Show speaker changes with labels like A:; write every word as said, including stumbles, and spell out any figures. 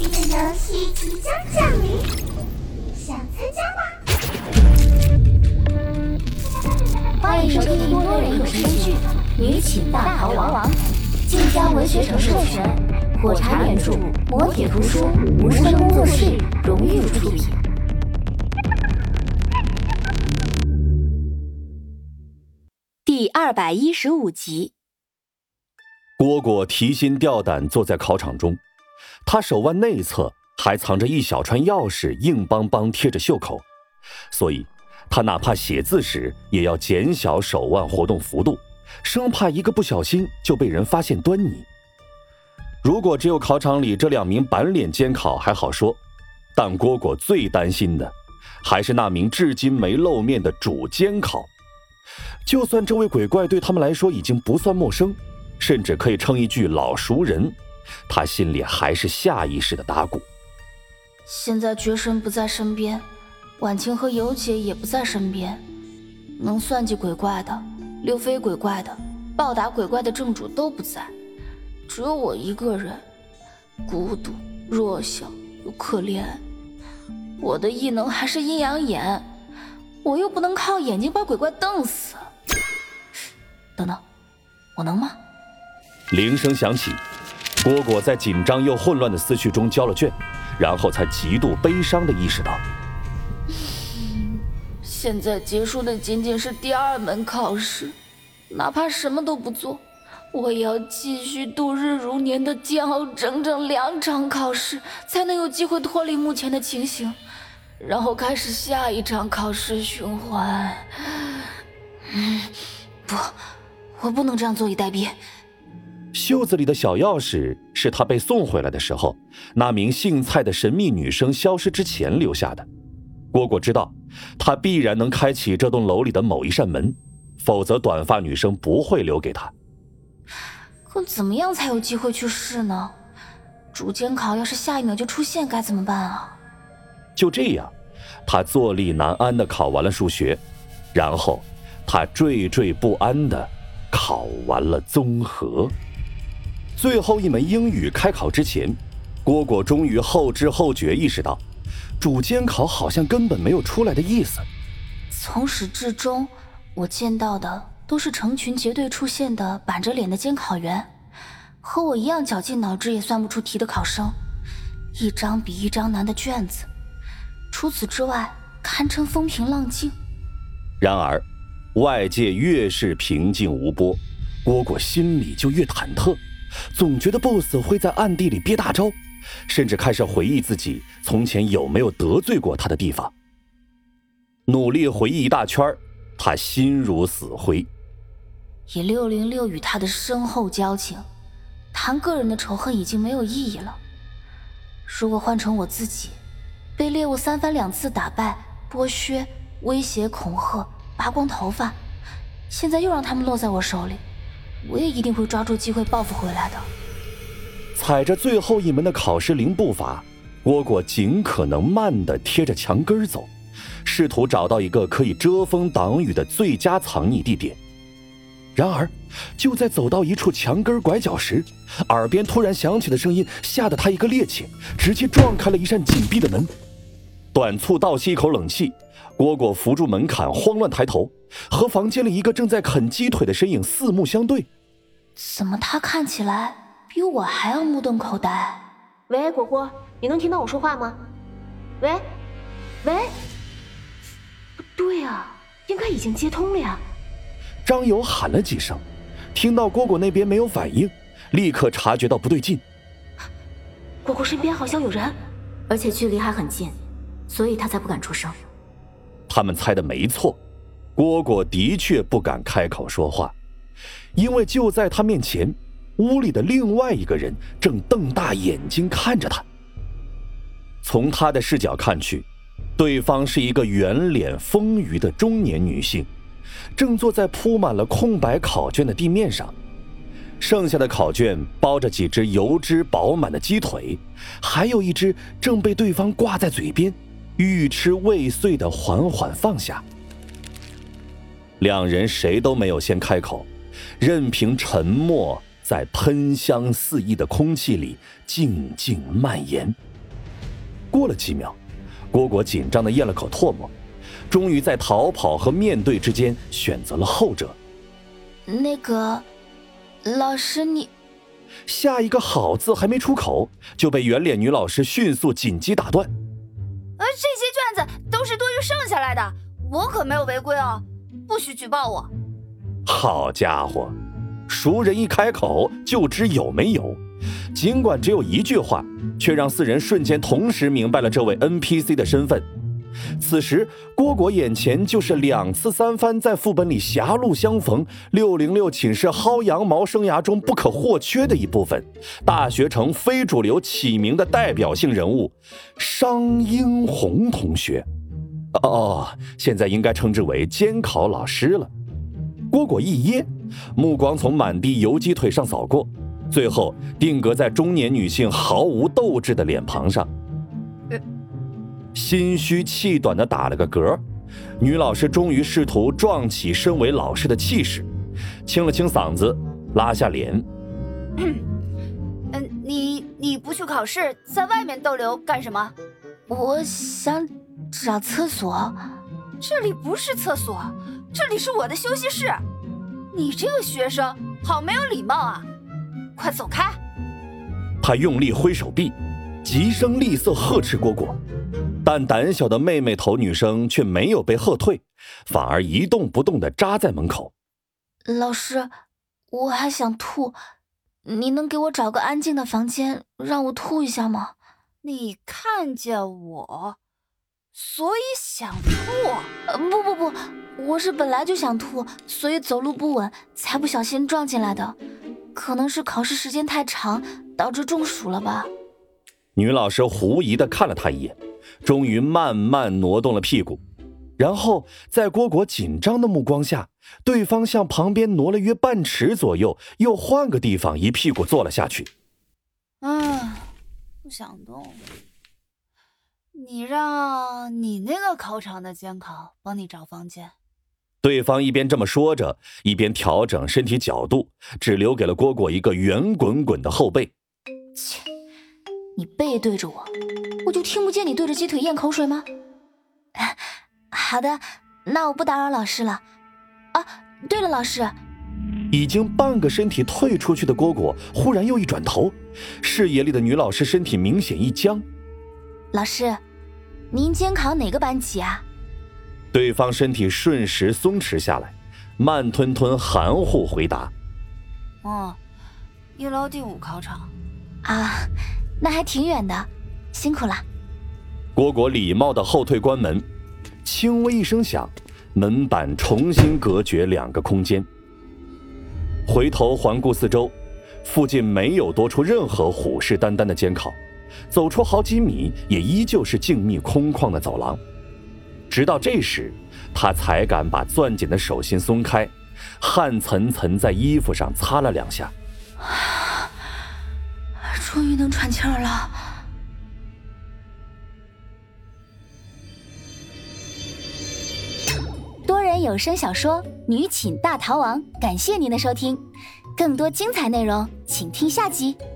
A: 的游戏即将降临，想参加吗？
B: 欢迎收听多人有声剧《女寝大逃亡》，晋江文学城授权，火柴原著，磨铁图书，无声工作室荣誉出品。第二百一十五集。
C: 蝈蝈提心吊胆坐在考场中，他手腕内侧还藏着一小串钥匙，硬邦邦贴着袖口，所以他哪怕写字时也要减小手腕活动幅度，生怕一个不小心就被人发现端倪。如果只有考场里这两名板脸监考还好说，但蝈蝈最担心的还是那名至今没露面的主监考。就算这位鬼怪对他们来说已经不算陌生，甚至可以称一句老熟人，他心里还是下意识的打鼓。
D: 现在绝神不在身边，婉晴和尤姐也不在身边，能算计鬼怪的、溜飞鬼怪的、暴打鬼怪的正主都不在，只有我一个人，孤独、弱小又可怜。我的异能还是阴阳眼，我又不能靠眼睛把鬼怪瞪死。等等，我能吗？
C: 铃声响起，蝈蝈在紧张又混乱的思绪中交了卷，然后才极度悲伤地意识到，
D: 现在结束的仅仅是第二门考试，哪怕什么都不做，我也要继续度日如年的煎熬整整两场考试，才能有机会脱离目前的情形，然后开始下一场考试循环。嗯，不，我不能这样坐以待毙。
C: 袖子里的小钥匙是他被送回来的时候，那名姓蔡的神秘女生消失之前留下的。蝈蝈知道，他必然能开启这栋楼里的某一扇门，否则短发女生不会留给他。
D: 可怎么样才有机会去试呢？主监考要是下一秒就出现该怎么办啊？
C: 就这样，他坐立难安地考完了数学，然后他惴惴不安地考完了综合。最后一门英语开考之前，蝈蝈终于后知后觉意识到，主监考好像根本没有出来的意思。
D: 从始至终，我见到的都是成群结队出现的板着脸的监考员，和我一样绞尽脑汁也算不出题的考生，一张比一张难的卷子，除此之外堪称风平浪静。
C: 然而外界越是平静无波，蝈蝈心里就越忐忑，总觉得 boss 会在暗地里憋大招，甚至开始回忆自己从前有没有得罪过他的地方。努力回忆一大圈，他心如死灰。
D: 以六零六与他的深厚交情，谈个人的仇恨已经没有意义了。如果换成我自己，被猎物三番两次打败、剥削、威胁、恐吓、拔光头发，现在又让他们落在我手里，我也一定会抓住机会报复回来的。
C: 踩着最后一门的考试零步伐，蝈蝈尽可能慢地贴着墙根走，试图找到一个可以遮风挡雨的最佳藏匿地点。然而就在走到一处墙根拐角时，耳边突然响起的声音吓得他一个趔趄，直接撞开了一扇紧闭的门。短促倒吸一口冷气，蝈蝈扶住门槛，慌乱抬头，和房间里一个正在啃鸡腿的身影四目相对。
D: 怎么他看起来比我还要目瞪口呆？
E: 喂，果果，你能听到我说话吗？喂，喂，不对啊，应该已经接通了呀。
C: 张友喊了几声，听到蝈蝈那边没有反应，立刻察觉到不对劲。
E: 果果身边好像有人，
B: 而且距离还很近，所以他才不敢出声。
C: 他们猜的没错，蝈蝈的确不敢开口说话，因为就在他面前，屋里的另外一个人正瞪大眼睛看着他。从他的视角看去，对方是一个圆脸丰腴的中年女性，正坐在铺满了空白考卷的地面上，剩下的考卷包着几只油脂饱满的鸡腿，还有一只正被对方挂在嘴边，欲吃未遂的缓缓放下。两人谁都没有先开口，任凭沉默在喷香四溢的空气里静静蔓延。 过了几秒，蝈蝈紧张地咽了口唾沫，终于在逃跑和面对之间选择了后者。
D: 那个，老师你……
C: 下一个好字还没出口，就被圆脸女老师迅速紧急打断。
D: 呃，这些卷子都是多余剩下来的，我可没有违规哦，不许举报我。
C: 好家伙，熟人一开口就知有没有，尽管只有一句话，却让四人瞬间同时明白了这位 N P C 的身份。此时蝈蝈眼前就是两次三番在副本里狭路相逢，六零六寝室薅羊毛生涯中不可或缺的一部分，大学城非主流起名的代表性人物商英红同学。哦，现在应该称之为监考老师了。蝈蝈一噎，目光从满地游击腿上扫过，最后定格在中年女性毫无斗志的脸庞上。心虚气短地打了个嗝，女老师终于试图壮起身为老师的气势，清了清嗓子，拉下脸。
D: 嗯，你你不去考试，在外面逗留干什么？我想找厕所。这里不是厕所，这里是我的休息室。你这个学生好没有礼貌啊！快走开！
C: 他用力挥手臂，急声厉色呵斥蝈蝈。但胆小的妹妹头女生却没有被喝退，反而一动不动地扎在门口。
D: 老师，我还想吐，你能给我找个安静的房间让我吐一下吗？你看见我，所以想吐？呃，不不不，我是本来就想吐，所以走路不稳，才不小心撞进来的。可能是考试时间太长，导致中暑了吧。
C: 女老师狐疑地看了他一眼，终于慢慢挪动了屁股，然后在蝈蝈紧张的目光下，对方向旁边挪了约半尺左右，又换个地方一屁股坐了下去。
D: 嗯，不想动。你让你那个考场的监考帮你找房间。
C: 对方一边这么说着，一边调整身体角度，只留给了蝈蝈一个圆滚滚的后背。
D: 切，你背对着我，我就听不见你对着鸡腿咽口水吗？好的，那我不打扰老师了。啊，对了，老师。
C: 已经半个身体退出去的蝈蝈忽然又一转头，视野里的女老师身体明显一僵。
D: 老师，您监考哪个班级啊？
C: 对方身体瞬时松弛下来，慢吞吞含糊回答：
D: 哦，一楼第五考场。啊，那还挺远的，辛苦了。
C: 蝈蝈礼貌地后退关门，轻微一声响，门板重新隔绝两个空间。回头环顾四周，附近没有多出任何虎视眈眈的监考，走出好几米也依旧是静谧空旷的走廊。直到这时，他才敢把攥紧的手心松开，汗涔涔在衣服上擦了两下。
D: 终于能喘气儿了。多人有声小说《女寝大逃亡》，感谢您的收听，更多精彩内容请听下集。